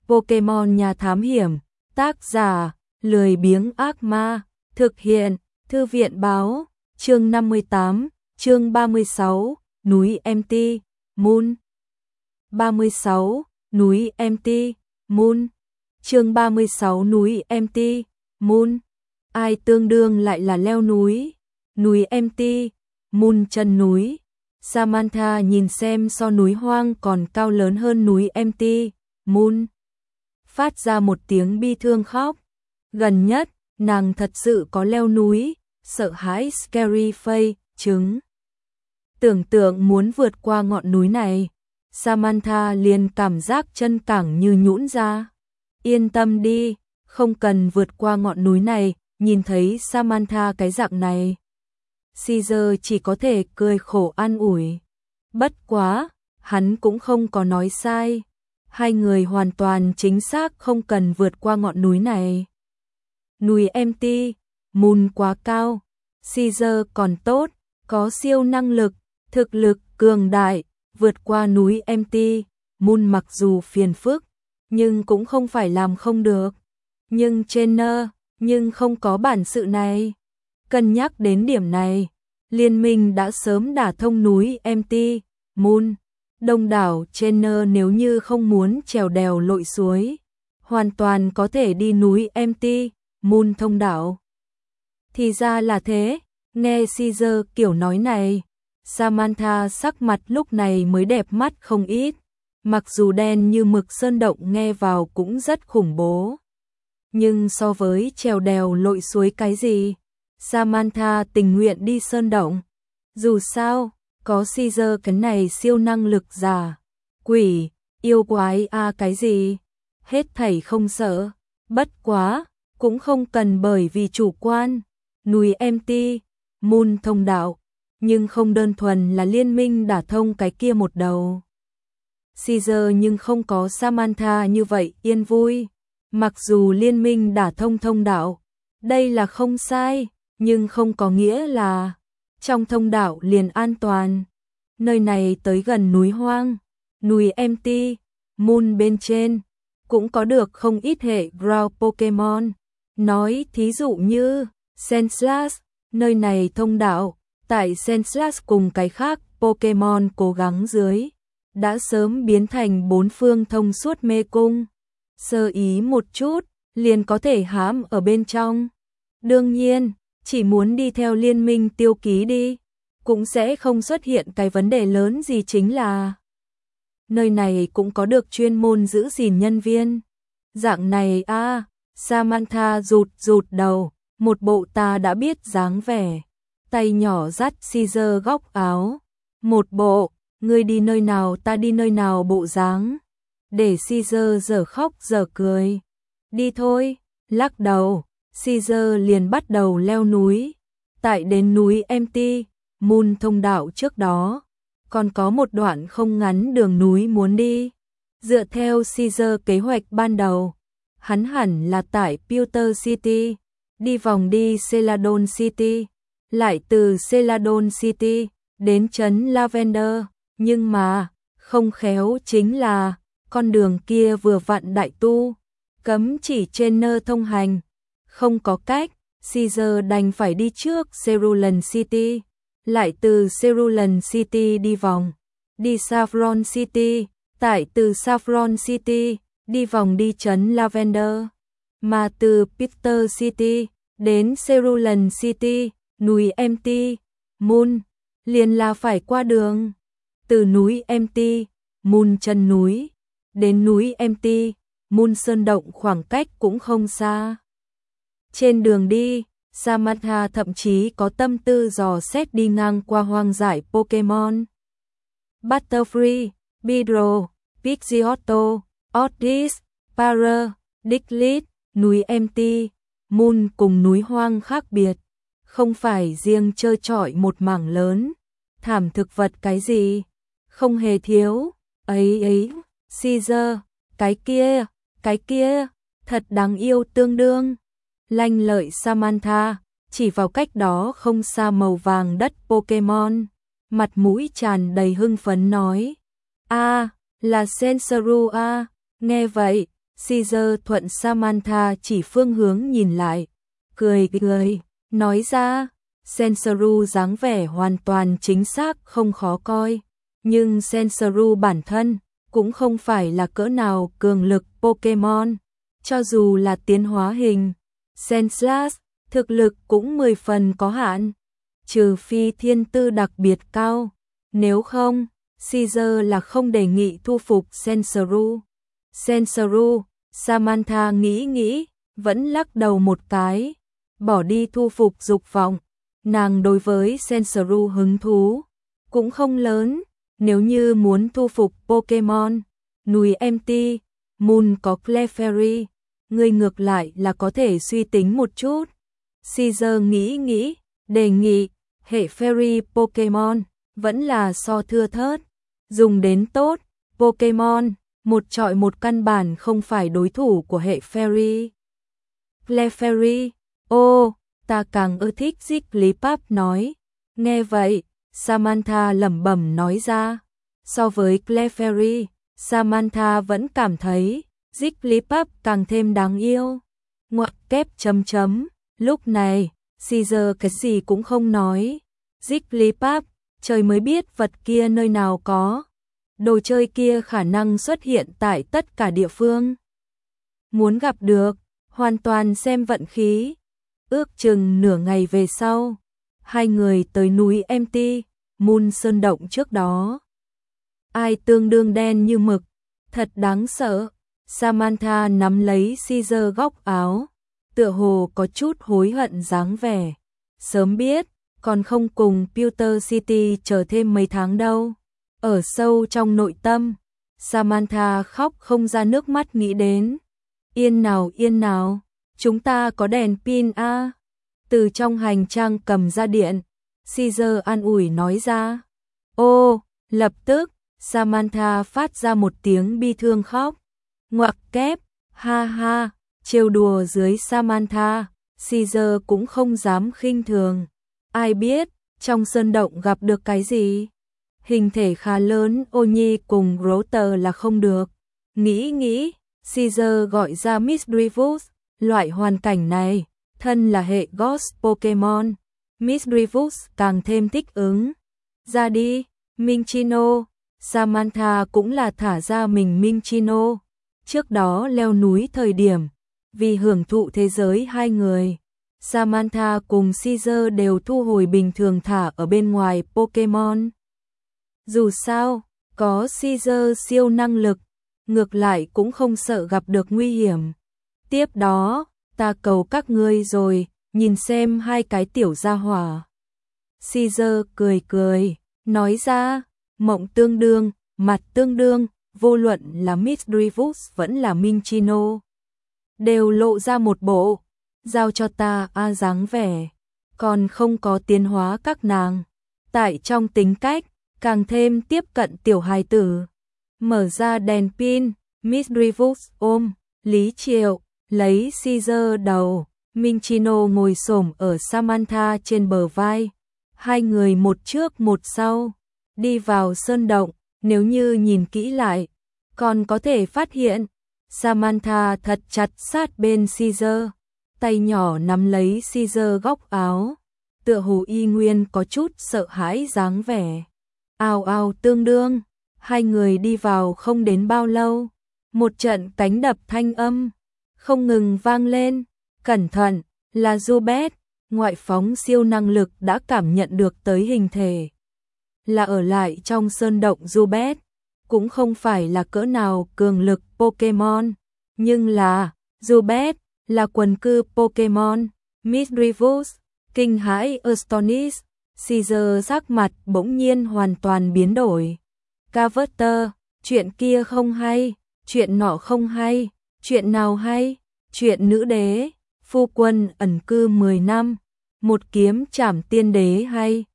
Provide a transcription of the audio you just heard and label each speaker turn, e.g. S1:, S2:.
S1: Pokemon nhà thám hiểm, tác giả, lười biếng ác ma, thực hiện, thư viện báo, chương 58, chương 36, núi MT, Moon. 36, núi MT, Moon. Chương 36 núi MT, Moon. Ai tương đương lại là leo núi? Núi MT, Moon chân núi. Samantha nhìn xem so núi hoang còn cao lớn hơn núi MT, Moon. Phát ra một tiếng bi thương khóc. Gần nhất, nàng thật sự có leo núi, sợ hãi scary face, chứng. Tưởng tượng muốn vượt qua ngọn núi này, Samantha liền cảm giác chân cẳng như nhũn ra. Yên tâm đi, không cần vượt qua ngọn núi này, nhìn thấy Samantha cái dạng này. Caesar chỉ có thể cười khổ an ủi. Bất quá, hắn cũng không có nói sai. Hai người hoàn toàn chính xác không cần vượt qua ngọn núi này. Núi MT, Moon quá cao. Caesar còn tốt, có siêu năng lực, thực lực cường đại, vượt qua núi MT, Moon mặc dù phiền phức, nhưng cũng không phải làm không được. Nhưng Jenner, nhưng không có bản sự này. Cân nhắc đến điểm này, liên minh đã sớm đả thông núi MT, Moon. Đông đảo Jenner nếu như không muốn trèo đèo lội suối, hoàn toàn có thể đi núi MT, Moon thông đảo. Thì ra là thế, nghe Caesar kiểu nói này, Samantha sắc mặt lúc này mới đẹp mắt không ít. Mặc dù đen như mực sơn động nghe vào cũng rất khủng bố. Nhưng so với trèo đèo lội suối cái gì, Samantha tình nguyện đi sơn động. Dù sao, có Caesar cái này siêu năng lực giả, quỷ, yêu quái cái gì, hết thảy không sợ. Bất quá, cũng không cần bởi vì chủ quan. Núi MT, Moon thông đạo, nhưng không đơn thuần là liên minh đả thông cái kia một đầu. Caesar nhưng không có Samantha như vậy yên vui. Mặc dù liên minh đả thông thông đạo, đây là không sai, nhưng không có nghĩa là trong thông đạo liền an toàn. Nơi này tới gần núi hoang, núi MT, Moon bên trên, cũng có được không ít hệ ground Pokemon. Nói thí dụ như Sandslash, nơi này thông đạo, tại Sandslash cùng cái khác Pokemon cố gắng dưới, đã sớm biến thành bốn phương thông suốt mê cung. Sơ ý một chút, liền có thể hãm ở bên trong. Đương nhiên, chỉ muốn đi theo liên minh tiêu ký đi, cũng sẽ không xuất hiện cái vấn đề lớn gì, chính là nơi này cũng có được chuyên môn giữ gìn nhân viên. Dạng này Samantha rụt đầu, một bộ ta đã biết dáng vẻ. Tay nhỏ dắt Caesar góc áo, một bộ, ngươi đi nơi nào ta đi nơi nào bộ dáng. Để Caesar dở khóc dở cười. Đi thôi, lắc đầu, Caesar liền bắt đầu leo núi. Tại đến núi MT, Moon thông đạo trước đó, còn có một đoạn không ngắn đường núi muốn đi. Dựa theo Caesar kế hoạch ban đầu, hắn hẳn là tại Pewter City, đi vòng đi Celadon City, lại từ Celadon City đến trấn Lavender, nhưng mà không khéo chính là con đường kia vừa vặn đại tu, cấm chỉ trainer thông hành. Không có cách, Caesar đành phải đi trước Cerulean City, lại từ Cerulean City đi vòng, đi Saffron City, tại từ Saffron City, đi vòng đi trấn Lavender, mà từ Peter City đến Cerulean City, núi MT, Moon, liền là phải qua đường. Từ núi MT, Moon chân núi, đến núi MT, Moon sơn động khoảng cách cũng không xa. Trên đường đi, Samantha thậm chí có tâm tư dò xét đi ngang qua hoang dại Pokemon. Butterfree, Beedrill, Pidgeotto, Oddish, Para, Diglett. Núi MT, Moon cùng núi hoang khác biệt, không phải riêng trơ trọi một mảng lớn, thảm thực vật cái gì, không hề thiếu. Ấy, Caesar, cái kia, thật đáng yêu tương đương. Lanh lợi Samantha, chỉ vào cách đó không xa màu vàng đất Pokemon, mặt mũi tràn đầy hưng phấn nói. Là Sensoru nghe vậy, Caesar thuận Samantha chỉ phương hướng nhìn lại, cười cười, nói ra, Sensoru dáng vẻ hoàn toàn chính xác không khó coi, nhưng Sensoru bản thân cũng không phải là cỡ nào cường lực Pokemon, cho dù là tiến hóa hình Senslash, thực lực cũng 10 phần có hạn, trừ phi thiên tư đặc biệt cao, nếu không, Caesar là không đề nghị thu phục Sensoru. Sensoru, Samantha nghĩ, vẫn lắc đầu một cái, bỏ đi thu phục dục vọng, nàng đối với Sensoru hứng thú cũng không lớn, nếu như muốn thu phục Pokemon, núi MT, Moon có Clefairy, người ngược lại là có thể suy tính một chút. Caesar nghĩ, đề nghị, hệ Fairy Pokemon, vẫn là so thưa thớt, dùng đến tốt, Pokemon, một trọi một căn bản không phải đối thủ của hệ Fairy. Clefairy, ta càng ưa thích Jigglypuff nói, nghe vậy, Samantha lẩm bẩm nói ra, so với Clefairy, Samantha vẫn cảm thấy Jigglypuff càng thêm đáng yêu. Ngoặc kép chấm, lúc này, Caesar cái gì cũng không nói. Jigglypuff, trời mới biết vật kia nơi nào có. Đồ chơi kia khả năng xuất hiện tại tất cả địa phương. Muốn gặp được, hoàn toàn xem vận khí. Ước chừng nửa ngày về sau, hai người tới núi MT, Moon Sơn Động trước đó. Ai tương đương đen như mực, thật đáng sợ. Samantha nắm lấy Caesar góc áo, tựa hồ có chút hối hận dáng vẻ. Sớm biết, còn không cùng Pewter City chờ thêm mấy tháng đâu. Ở sâu trong nội tâm, Samantha khóc không ra nước mắt nghĩ đến. Yên nào, chúng ta có đèn pin a. Từ trong hành trang cầm ra điện, Caesar an ủi nói ra. Lập tức, Samantha phát ra một tiếng bi thương khóc. Ngoặc kép, ha, trêu đùa dưới Samantha, Caesar cũng không dám khinh thường. Ai biết, trong sơn động gặp được cái gì? Hình thể khá lớn, Nhi cùng Grotter là không được. Nghĩ, Caesar gọi ra Misdreavus, loại hoàn cảnh này, thân là hệ Ghost Pokemon. Misdreavus càng thêm thích ứng. Ra đi, Minccino. Samantha cũng là thả ra mình Minccino. Trước đó leo núi thời điểm, vì hưởng thụ thế giới hai người, Samantha cùng Caesar đều thu hồi bình thường thả ở bên ngoài Pokemon. Dù sao, có Caesar siêu năng lực, ngược lại cũng không sợ gặp được nguy hiểm. Tiếp đó, ta cầu các ngươi rồi, nhìn xem hai cái tiểu gia hỏa. Caesar cười, nói ra, mộng tương đương, mặt tương đương, vô luận là Misdreavus vẫn là Minccino, đều lộ ra một bộ, giao cho ta dáng vẻ, còn không có tiến hóa các nàng. Tại trong tính cách, càng thêm tiếp cận tiểu hài tử. Mở ra đèn pin, Misdreavus ôm, Lý Triệu, lấy Caesar đầu, Minccino ngồi xổm ở Samantha trên bờ vai. Hai người một trước một sau, đi vào sơn động, nếu như nhìn kỹ lại, còn có thể phát hiện, Samantha thật chặt sát bên Caesar, tay nhỏ nắm lấy Caesar góc áo, tựa hồ y nguyên có chút sợ hãi dáng vẻ. Ào tương đương, hai người đi vào không đến bao lâu, một trận cánh đập thanh âm không ngừng vang lên. Cẩn thận, là Zubat, ngoại phóng siêu năng lực đã cảm nhận được tới hình thể. Là ở lại trong sơn động Zubat, cũng không phải là cỡ nào cường lực Pokemon, nhưng là Zubat là quần cư Pokemon. Misdreavus, kinh hãi Astonish, Caesar sắc mặt bỗng nhiên hoàn toàn biến đổi. Carver, chuyện kia không hay, chuyện nọ không hay, chuyện nào hay, chuyện nữ đế, phu quân ẩn cư 10 năm, một kiếm trảm tiên đế hay,